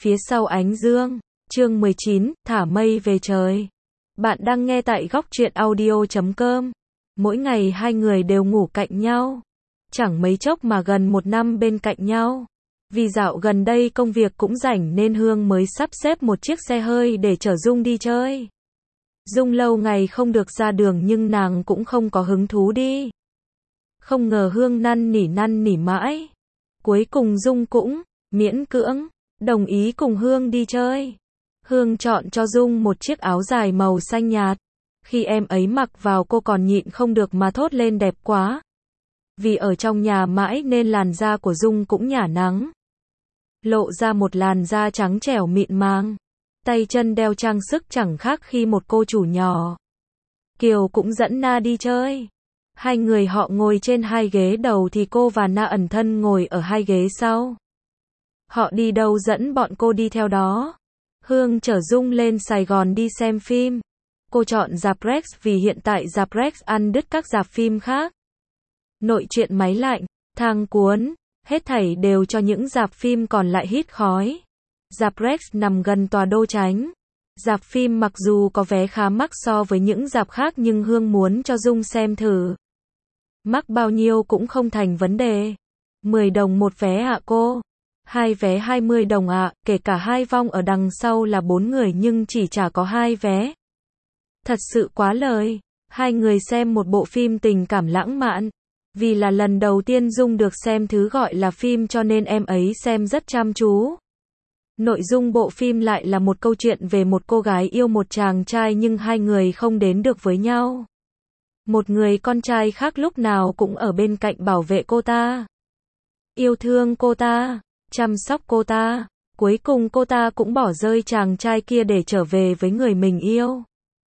phía sau ánh dương. Chương 19, thả mây về trời. Bạn đang nghe tại góc truyện audio.com. Mỗi ngày hai người đều ngủ cạnh nhau. Chẳng mấy chốc mà gần 1 năm bên cạnh nhau. Vì dạo gần đây công việc cũng rảnh nên Hương mới sắp xếp một chiếc xe hơi để chở Dung đi chơi. Dung lâu ngày không được ra đường nhưng nàng cũng không có hứng thú đi. Không ngờ Hương năn nỉ mãi. Cuối cùng Dung cũng miễn cưỡng đồng ý cùng Hương đi chơi. Hương chọn cho Dung một chiếc áo dài màu xanh nhạt. Khi em ấy mặc vào cô còn nhịn không được mà thốt lên đẹp quá. Vì ở trong nhà mãi nên làn da của Dung cũng nhả nắng. Lộ ra một làn da trắng trẻo mịn màng. Tay chân đeo trang sức chẳng khác khi một cô chủ nhỏ. Kiều cũng dẫn Na đi chơi. Hai người họ ngồi trên hai ghế đầu thì cô và Na ẩn thân ngồi ở hai ghế sau. Họ đi đâu dẫn bọn cô đi theo đó. Hương chở Dung lên Sài Gòn đi xem phim. Cô chọn rạp Rex vì hiện tại rạp Rex ăn đứt các rạp phim khác. Nội truyện máy lạnh, thang cuốn, hết thảy đều cho những rạp phim còn lại hít khói. Rạp Rex nằm gần tòa Đô Chánh. Rạp phim mặc dù có vé khá mắc so với những rạp khác nhưng Hương muốn cho Dung xem thử. Mắc bao nhiêu cũng không thành vấn đề. 10 đồng một vé ạ cô. 2 vé 20 đồng ạ, kể cả hai vong ở đằng sau là 4 người nhưng chỉ chả có 2 vé. Thật sự quá lời. Hai người xem một bộ phim tình cảm lãng mạn. Vì là lần đầu tiên Dung được xem thứ gọi là phim cho nên em ấy xem rất chăm chú. Nội dung bộ phim lại là một câu chuyện về một cô gái yêu một chàng trai nhưng hai người không đến được với nhau. Một người con trai khác lúc nào cũng ở bên cạnh bảo vệ cô ta. Yêu thương cô ta, chăm sóc cô ta. Cuối cùng cô ta cũng bỏ rơi chàng trai kia để trở về với người mình yêu.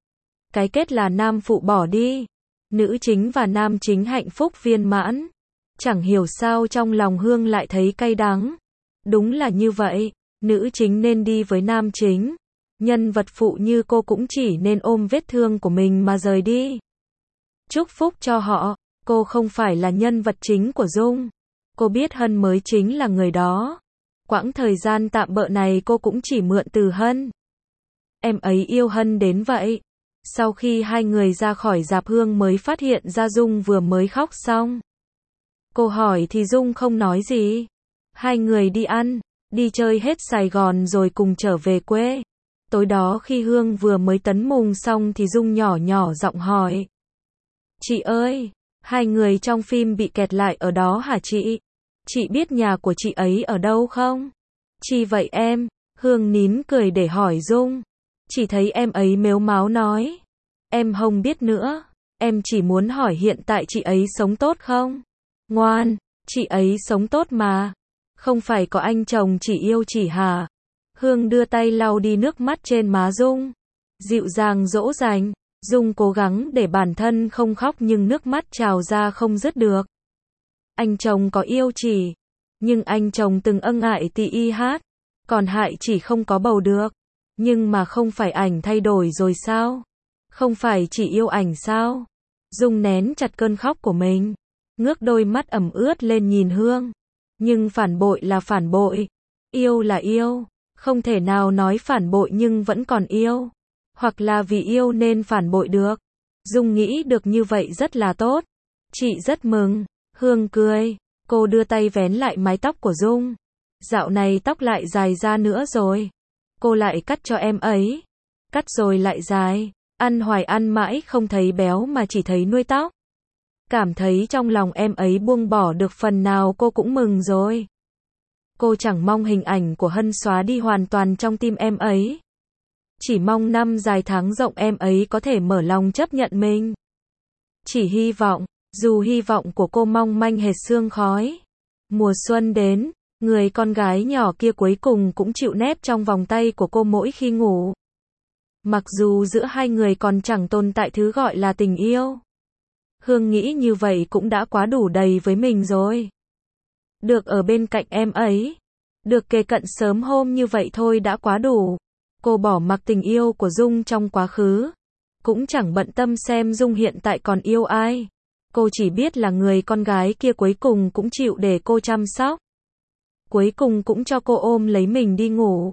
Cái kết là nam phụ bỏ đi. Nữ chính và nam chính hạnh phúc viên mãn. Chẳng hiểu sao trong lòng Hương lại thấy cay đắng. Đúng là như vậy. Nữ chính nên đi với nam chính. Nhân vật phụ như cô cũng chỉ nên ôm vết thương của mình mà rời đi. Chúc phúc cho họ. Cô không phải là nhân vật chính của Dung. Cô biết Hân mới chính là người đó. Quãng thời gian tạm bợ này cô cũng chỉ mượn từ Hân. Em ấy yêu Hân đến vậy. Sau khi hai người ra khỏi rạp Hương mới phát hiện ra Dung vừa mới khóc xong. Cô hỏi thì Dung không nói gì. Hai người đi ăn, đi chơi hết Sài Gòn rồi cùng trở về quê. Tối đó khi Hương vừa mới tấn mùng xong thì Dung nhỏ nhỏ giọng hỏi. Chị ơi, hai người trong phim bị kẹt lại ở đó hả chị? Chị biết nhà của chị ấy ở đâu không? Chi vậy em? Hương nín cười để hỏi Dung. Chỉ thấy em ấy mếu máo nói. Em không biết nữa. Em chỉ muốn hỏi hiện tại chị ấy sống tốt không? Ngoan, chị ấy sống tốt mà. Không phải có anh chồng chỉ yêu chỉ hả? Hương đưa tay lau đi nước mắt trên má Dung. Dịu dàng dỗ dành. Dung cố gắng để bản thân không khóc nhưng nước mắt trào ra không dứt được. Anh chồng có yêu chỉ. Nhưng anh chồng từng ân ái tì y hát. Còn hại chỉ không có bầu được. Nhưng mà không phải ảnh thay đổi rồi sao? Không phải chỉ yêu ảnh sao? Dung nén chặt cơn khóc của mình. Ngước đôi mắt ẩm ướt lên nhìn Hương. Nhưng phản bội là phản bội. Yêu là yêu. Không thể nào nói phản bội nhưng vẫn còn yêu. Hoặc là vì yêu nên phản bội được. Dung nghĩ được như vậy rất là tốt. Chị rất mừng. Hương cười. Cô đưa tay vén lại mái tóc của Dung. Dạo này tóc lại dài ra nữa rồi. Cô lại cắt cho em ấy. Cắt rồi lại dài. Ăn hoài ăn mãi không thấy béo mà chỉ thấy nuôi tóc. Cảm thấy trong lòng em ấy buông bỏ được phần nào cô cũng mừng rồi. Cô chẳng mong hình ảnh của Hân xóa đi hoàn toàn trong tim em ấy. Chỉ mong năm dài tháng rộng em ấy có thể mở lòng chấp nhận mình. Chỉ hy vọng, dù hy vọng của cô mong manh hệt sương khói. Mùa xuân đến, người con gái nhỏ kia cuối cùng cũng chịu nép trong vòng tay của cô mỗi khi ngủ. Mặc dù giữa hai người còn chẳng tồn tại thứ gọi là tình yêu. Hương nghĩ như vậy cũng đã quá đủ đầy với mình rồi. Được ở bên cạnh em ấy. Được kề cận sớm hôm như vậy thôi đã quá đủ. Cô bỏ mặc tình yêu của Dung trong quá khứ. Cũng chẳng bận tâm xem Dung hiện tại còn yêu ai. Cô chỉ biết là người con gái kia cuối cùng cũng chịu để cô chăm sóc. Cuối cùng cũng cho cô ôm lấy mình đi ngủ.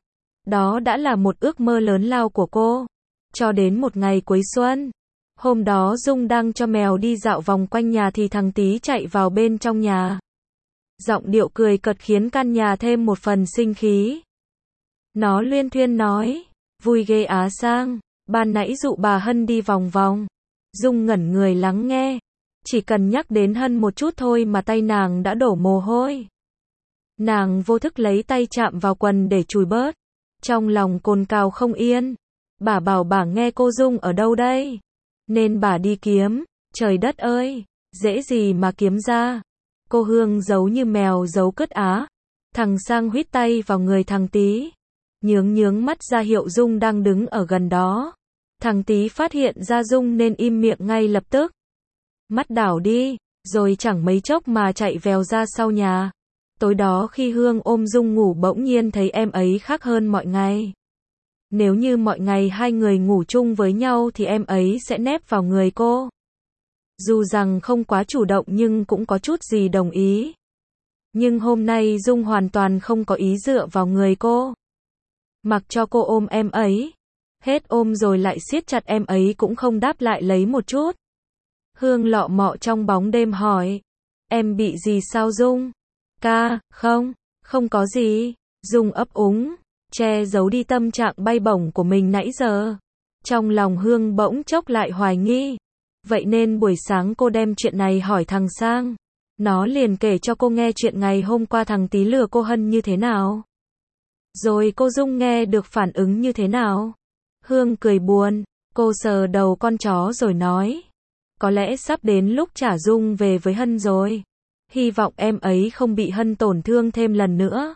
Đó đã là một ước mơ lớn lao của cô. Cho đến một ngày cuối xuân. Hôm đó Dung đang cho mèo đi dạo vòng quanh nhà thì thằng Tí chạy vào bên trong nhà. Giọng điệu cười cợt khiến căn nhà thêm một phần sinh khí. Nó luyên thuyên nói, vui ghê á Sang, ban nãy dụ bà Hân đi vòng vòng. Dung ngẩn người lắng nghe. Chỉ cần nhắc đến Hân một chút thôi mà tay nàng đã đổ mồ hôi. Nàng vô thức lấy tay chạm vào quần để chùi bớt. Trong lòng cồn cào không yên. Bà bảo bà nghe cô Dung ở đâu đây? Nên bà đi kiếm. Trời đất ơi, dễ gì mà kiếm ra. Cô Hương giấu như mèo giấu cứt á. Thằng Sang huýt tay vào người thằng Tí. Nhướng mắt ra hiệu Dung đang đứng ở gần đó. Thằng Tí phát hiện ra Dung nên im miệng ngay lập tức. Mắt đảo đi, rồi chẳng mấy chốc mà chạy vèo ra sau nhà. Tối đó khi Hương ôm Dung ngủ bỗng nhiên thấy em ấy khác hơn mọi ngày. Nếu như mọi ngày hai người ngủ chung với nhau thì em ấy sẽ nép vào người cô. Dù rằng không quá chủ động nhưng cũng có chút gì đồng ý. Nhưng hôm nay Dung hoàn toàn không có ý dựa vào người cô. Mặc cho cô ôm em ấy. Hết ôm rồi lại siết chặt em ấy cũng không đáp lại lấy một chút. Hương lọ mọ trong bóng đêm hỏi. Em bị gì sao Dung? Ca, không có gì. Dung ấp úng, che giấu đi tâm trạng bay bổng của mình nãy giờ. Trong lòng Hương bỗng chốc lại hoài nghi. Vậy nên buổi sáng cô đem chuyện này hỏi thằng Sang. Nó liền kể cho cô nghe chuyện ngày hôm qua thằng Tí lừa cô Hân như thế nào. Rồi cô Dung nghe được phản ứng như thế nào. Hương cười buồn, cô sờ đầu con chó rồi nói. Có lẽ sắp đến lúc trả Dung về với Hân rồi. Hy vọng em ấy không bị Hân tổn thương thêm lần nữa.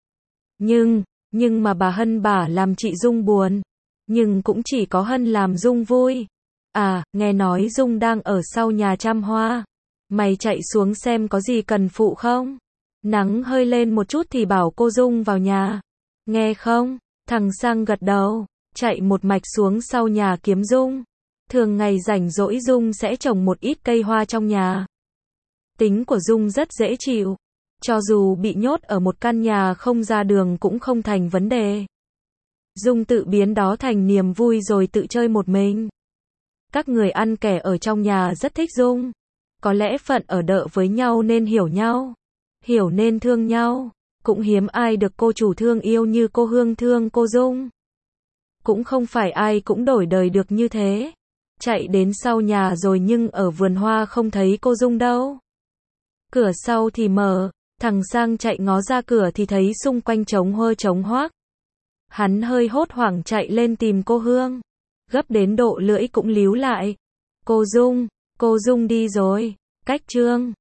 Nhưng mà bà Hân bả làm chị Dung buồn. Nhưng cũng chỉ có Hân làm Dung vui. À, nghe nói Dung đang ở sau nhà chăm hoa. Mày chạy xuống xem có gì cần phụ không? Nắng hơi lên một chút thì bảo cô Dung vào nhà. Nghe không? Thằng Sang gật đầu, chạy một mạch xuống sau nhà kiếm Dung. Thường ngày rảnh rỗi Dung sẽ trồng một ít cây hoa trong nhà. Tính của Dung rất dễ chịu. Cho dù bị nhốt ở một căn nhà không ra đường cũng không thành vấn đề. Dung tự biến đó thành niềm vui rồi tự chơi một mình. Các người ăn kẻ ở trong nhà rất thích Dung. Có lẽ phận ở đợ với nhau nên hiểu nhau. Hiểu nên thương nhau. Cũng hiếm ai được cô chủ thương yêu như cô Hương thương cô Dung. Cũng không phải ai cũng đổi đời được như thế. Chạy đến sau nhà rồi nhưng ở vườn hoa không thấy cô Dung đâu. Cửa sau thì mở, thằng Sang chạy ngó ra cửa thì thấy xung quanh trống hơ trống hoác. Hắn hơi hốt hoảng chạy lên tìm cô Hương. Gấp đến độ lưỡi cũng líu lại. Cô Dung đi rồi. Cách Trương.